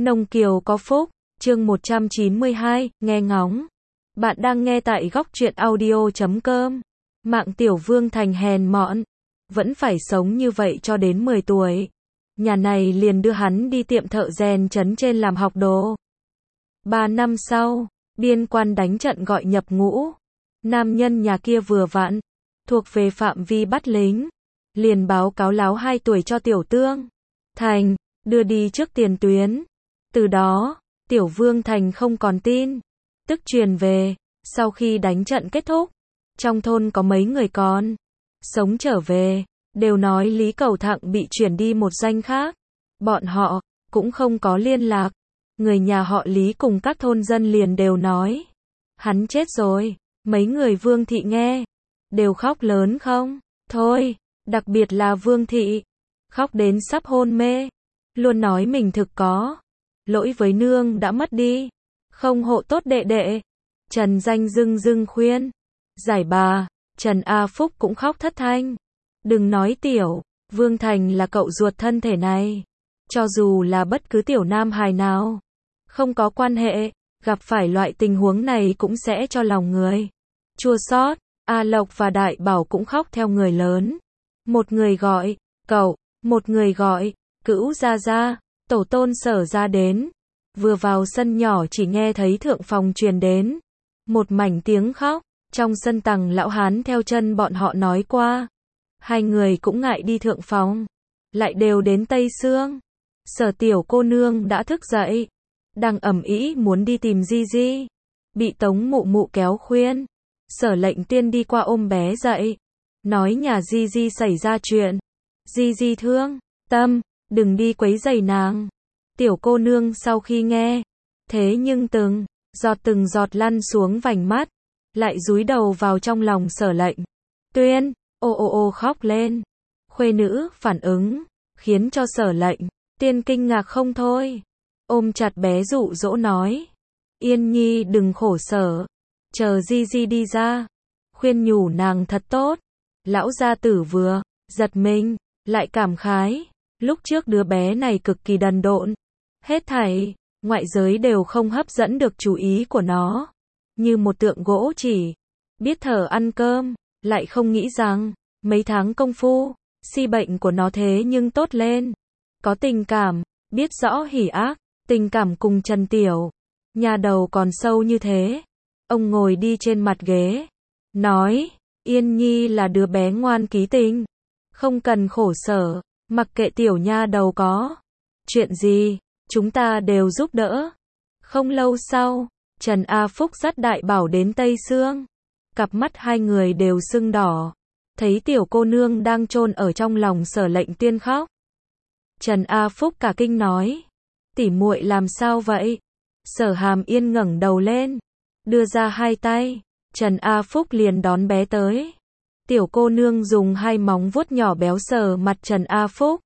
Nông Kiều có phúc, chương 192, nghe ngóng. Bạn đang nghe tại góc truyện audio.com. Mạng Tiểu Vương thành hèn mọn, vẫn phải sống như vậy cho đến 10 tuổi. Nhà này liền đưa hắn đi tiệm thợ rèn trấn trên làm học đồ. 3 năm sau, biên quan đánh trận gọi nhập ngũ. Nam nhân nhà kia vừa vặn, thuộc về phạm vi bắt lính. Liền báo cáo láo 2 tuổi cho Tiểu Tương Thành, đưa đi trước tiền tuyến. Từ đó, Tiểu Vương Thành không còn tin, tức truyền về, sau khi đánh trận kết thúc, trong thôn có mấy người còn sống trở về, đều nói Lý Cầu Thặng bị chuyển đi một doanh khác. Bọn họ cũng không có liên lạc. Người nhà họ Lý cùng các thôn dân liền đều nói hắn chết rồi. Mấy người Vương thị nghe, đều khóc lớn không thôi, đặc biệt là Vương thị, khóc đến sắp hôn mê, luôn nói mình thực có lỗi với nương đã mất đi, không hộ tốt đệ đệ. Trần Danh dưng khuyên giải bà, Trần A Phúc cũng khóc thất thanh. Đừng nói Tiểu Vương Thành là cậu ruột thân thể này, cho dù là bất cứ tiểu nam hài nào, không có quan hệ, gặp phải loại tình huống này cũng sẽ cho lòng người chua xót. A Lộc và Đại Bảo cũng khóc theo người lớn. Một người gọi cậu, một người gọi Cữu gia gia. Tổ tôn Sở ra đến, vừa vào sân nhỏ chỉ nghe thấy thượng phòng truyền đến một mảnh tiếng khóc. Trong sân Tằng lão hán theo chân bọn họ nói qua, hai người cũng ngại đi thượng phòng, lại đều đến Tây Sương. Sở tiểu cô nương đã thức dậy, đang ầm ĩ muốn đi tìm Di Di, bị Tống mụ mụ kéo khuyên. Sở Lệnh Tiên đi qua ôm bé dậy, nói nhà Di Di xảy ra chuyện, Di Di thương tâm, đừng đi quấy rầy nàng. Tiểu cô nương sau khi nghe, thế nhưng từng giọt lăn xuống vành mắt, lại dúi đầu vào trong lòng Sở Lệnh Tuyên, ô khóc lên. Khuê nữ phản ứng, khiến cho Sở Lệnh Tiên kinh ngạc không thôi. Ôm chặt bé dụ dỗ nói, Yên Nhi đừng khổ sở, chờ Di Di đi ra, khuyên nhủ nàng thật tốt. Lão gia tử vừa giật mình, lại cảm khái, lúc trước đứa bé này cực kỳ đần độn, hết thảy ngoại giới đều không hấp dẫn được chú ý của nó, như một tượng gỗ chỉ biết thở ăn cơm, lại không nghĩ rằng mấy tháng công phu, si bệnh của nó thế nhưng tốt lên, có tình cảm, biết rõ hỉ ác, tình cảm cùng Trần Tiểu nhà đầu còn sâu như thế. Ông ngồi đi trên mặt ghế, nói, Yên Nhi là đứa bé ngoan ký tình, không cần khổ sở, mặc kệ tiểu nha đầu có chuyện gì, chúng ta đều giúp đỡ. Không lâu sau, Trần A Phúc dắt Đại Bảo đến Tây Sương, cặp mắt hai người đều sưng đỏ, thấy tiểu cô nương đang chôn ở trong lòng Sở Lệnh Tiên khóc. Trần A Phúc cả kinh nói, tỷ muội làm sao vậy? Sở Hàm Yên ngẩng đầu lên, đưa ra hai tay, Trần A Phúc liền đón bé tới. Tiểu cô nương dùng hai móng vuốt nhỏ béo sờ mặt Trần A Phúc.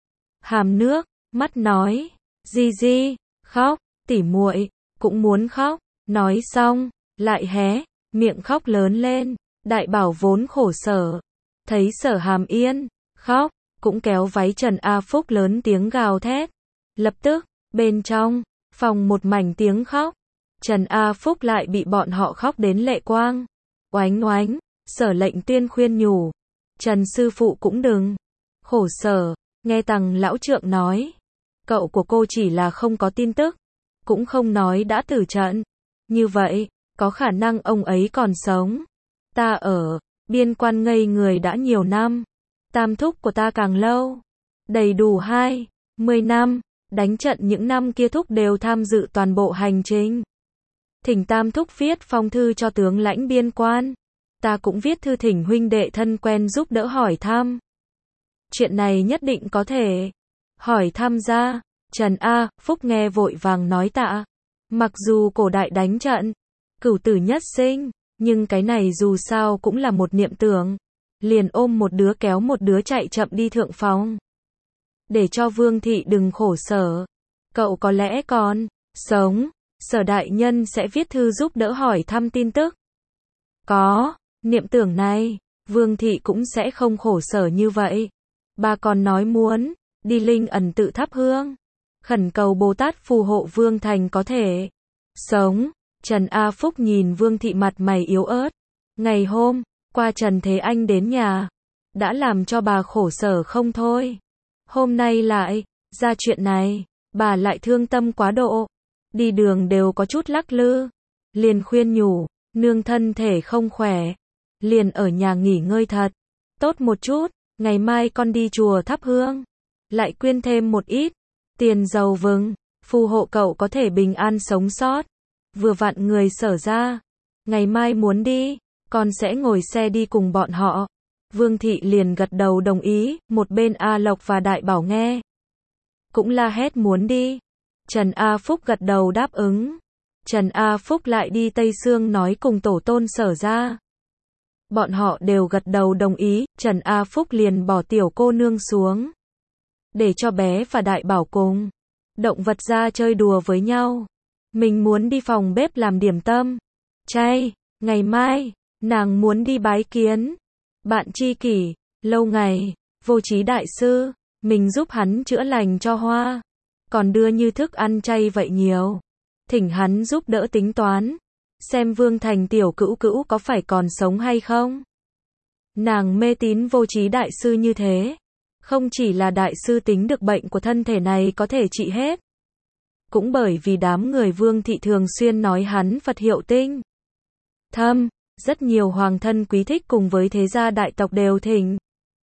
Hàm nước mắt nói, Di Di khóc, tỷ muội cũng muốn khóc. Nói xong, lại hé miệng khóc lớn lên. Đại Bảo vốn khổ sở, thấy Sở Hàm Yên khóc, cũng kéo váy Trần A Phúc lớn tiếng gào thét. Lập tức, bên trong phòng một mảnh tiếng khóc. Trần A Phúc lại bị bọn họ khóc đến lệ quang oánh. Sở Lệnh Tuyên khuyên nhủ, Trần sư phụ cũng đừng khổ sở. Nghe Tằng lão trượng nói, cậu của cô chỉ là không có tin tức, cũng không nói đã tử trận. Như vậy, có khả năng ông ấy còn sống. Ta ở biên quan ngây người đã nhiều năm, tam thúc của ta càng lâu, đầy đủ 20 năm, đánh trận những năm kia thúc đều tham dự toàn bộ hành trình. Thỉnh tam thúc viết phong thư cho tướng lãnh biên quan, ta cũng viết thư thỉnh huynh đệ thân quen giúp đỡ hỏi thăm. Chuyện này nhất định có thể hỏi thăm ra. Trần A Phúc nghe vội vàng nói tạ. Mặc dù cổ đại đánh trận, cửu tử nhất sinh, nhưng cái này dù sao cũng là một niệm tưởng. Liền ôm một đứa kéo một đứa chạy chậm đi thượng phòng. Để cho Vương thị đừng khổ sở. Cậu có lẽ còn sống, Sở đại nhân sẽ viết thư giúp đỡ hỏi thăm tin tức. Có niệm tưởng này, Vương thị cũng sẽ không khổ sở như vậy. Bà còn nói muốn đi Linh Ẩn tự thắp hương, khẩn cầu Bồ Tát phù hộ Vương Thành có thể sống. Trần A Phúc nhìn Vương Thị mặt mày yếu ớt. Ngày hôm qua Trần Thế Anh đến nhà, đã làm cho bà khổ sở không thôi. Hôm nay lại ra chuyện này, bà lại thương tâm quá độ. Đi đường đều có chút lắc lư. Liền khuyên nhủ, nương thân thể không khỏe, liền ở nhà nghỉ ngơi thật tốt một chút, ngày mai con đi chùa thắp hương, lại quyên thêm một ít tiền dầu vừng, phù hộ cậu có thể bình an sống sót. Vừa vặn người Sở ra, ngày mai muốn đi, con sẽ ngồi xe đi cùng bọn họ. Vương Thị liền gật đầu đồng ý, một bên A Lộc và Đại Bảo nghe cũng la hét muốn đi. Trần A Phúc gật đầu đáp ứng. Trần A Phúc lại đi Tây Sương nói cùng tổ tôn Sở ra. Bọn họ đều gật đầu đồng ý, Trần A Phúc liền bỏ tiểu cô nương xuống, để cho bé và Đại Bảo cùng động vật ra chơi đùa với nhau. Mình muốn đi phòng bếp làm điểm tâm chay, ngày mai nàng muốn đi bái kiến bạn tri kỷ, lâu ngày Vô Trí đại sư, mình giúp hắn chữa lành cho Hoa, còn đưa như thức ăn chay vậy nhiều, thỉnh hắn giúp đỡ tính toán, xem Vương Thành tiểu cữu cữu có phải còn sống hay không. Nàng mê tín Vô Trí đại sư như thế, không chỉ là đại sư tính được bệnh của thân thể này có thể trị hết, cũng bởi vì đám người Vương Thị thường xuyên nói hắn Phật hiệu tinh thâm, rất nhiều hoàng thân quý thích cùng với thế gia đại tộc đều thỉnh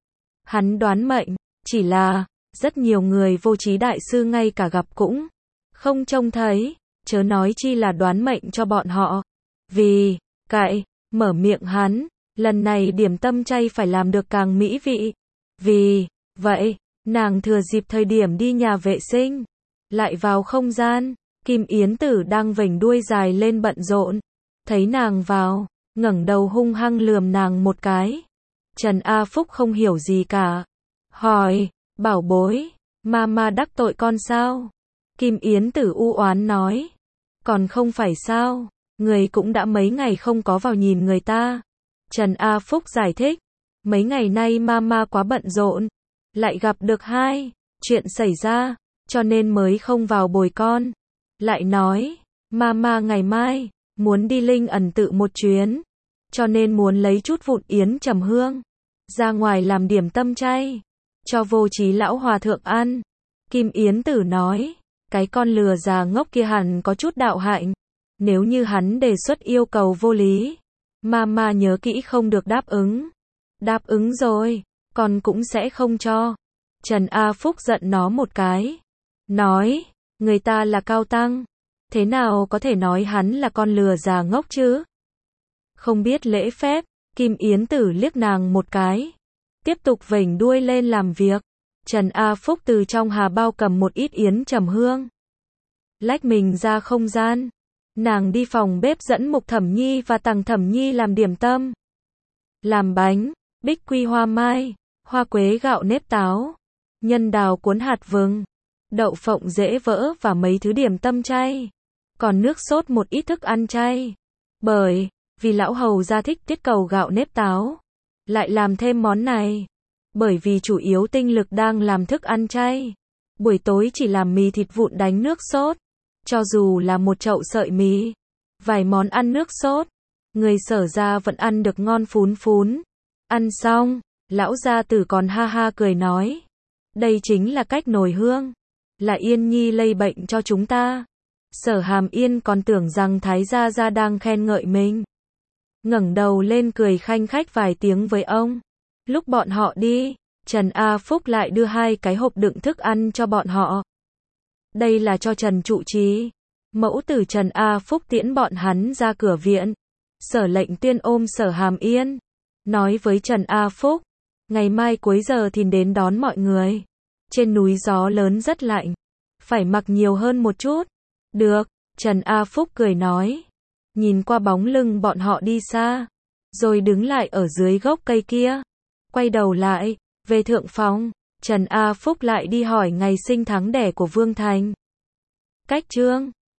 hắn đoán mệnh, chỉ là rất nhiều người Vô Trí đại sư ngay cả gặp cũng không trông thấy, chớ nói chi là đoán mệnh cho bọn họ. Vì cậy mở miệng hắn, lần này điểm tâm chay phải làm được càng mỹ vị. Vì vậy, nàng thừa dịp thời điểm đi nhà vệ sinh, lại vào không gian. Kim Yến Tử đang vểnh đuôi dài lên bận rộn, thấy nàng vào, ngẩng đầu hung hăng lườm nàng một cái. Trần A Phúc không hiểu gì cả, hỏi, bảo bối, mama đắc tội con sao? Kim Yến Tử u oán nói, còn không phải sao, người cũng đã mấy ngày không có vào nhìn người ta. Trần A Phúc giải thích, mấy ngày nay mama quá bận rộn, lại gặp được hai chuyện xảy ra, cho nên mới không vào bồi con. Lại nói, mama ngày mai muốn đi Linh Ẩn tự một chuyến, cho nên muốn lấy chút vụn yến trầm hương ra ngoài làm điểm tâm chay cho Vô Trí lão hòa thượng ăn. Kim Yến Tử nói, cái con lừa già ngốc kia hẳn có chút đạo hạnh, nếu như hắn đề xuất yêu cầu vô lý, mama nhớ kỹ không được đáp ứng. Đáp ứng rồi, con cũng sẽ không cho. Trần A Phúc giận nó một cái, nói, người ta là cao tăng, thế nào có thể nói hắn là con lừa già ngốc chứ? Không biết lễ phép. Kim Yến Tử liếc nàng một cái, tiếp tục vểnh đuôi lên làm việc. Trần A Phúc từ trong hà bao cầm một ít yến trầm hương, lách mình ra không gian. Nàng đi phòng bếp dẫn Mục Thẩm Nhi và Tằng Thẩm Nhi làm điểm tâm, làm bánh, bích quy hoa mai, hoa quế gạo nếp táo, nhân đào cuốn hạt vừng, đậu phộng dễ vỡ và mấy thứ điểm tâm chay, còn nước sốt một ít thức ăn chay. Bởi vì lão hầu gia thích tiết cầu gạo nếp táo, lại làm thêm món này. Bởi vì chủ yếu tinh lực đang làm thức ăn chay, buổi tối chỉ làm mì thịt vụn đánh nước sốt. Cho dù là một chậu sợi mì, vài món ăn nước sốt, người Sở ra vẫn ăn được ngon phún phún. Ăn xong, lão gia tử còn ha ha cười nói, đây chính là cách nồi hương, là Yên Nhi lây bệnh cho chúng ta. Sở Hàm Yên còn tưởng rằng Thái gia gia đang khen ngợi mình, ngẩng đầu lên cười khanh khách vài tiếng với ông. Lúc bọn họ đi, Trần A Phúc lại đưa hai cái hộp đựng thức ăn cho bọn họ. Đây là cho Trần trụ trì. Mẫu tử Trần A Phúc tiễn bọn hắn ra cửa viện. Sở Lệnh Tuyên ôm Sở Hàm Yên, nói với Trần A Phúc, ngày mai cuối giờ thì đến đón mọi người. Trên núi gió lớn rất lạnh, phải mặc nhiều hơn một chút. Được, Trần A Phúc cười nói, nhìn qua bóng lưng bọn họ đi xa, rồi đứng lại ở dưới gốc cây kia, quay đầu lại, về thượng phòng. Trần A Phúc lại đi hỏi ngày sinh tháng đẻ của Vương Thành. Cách chương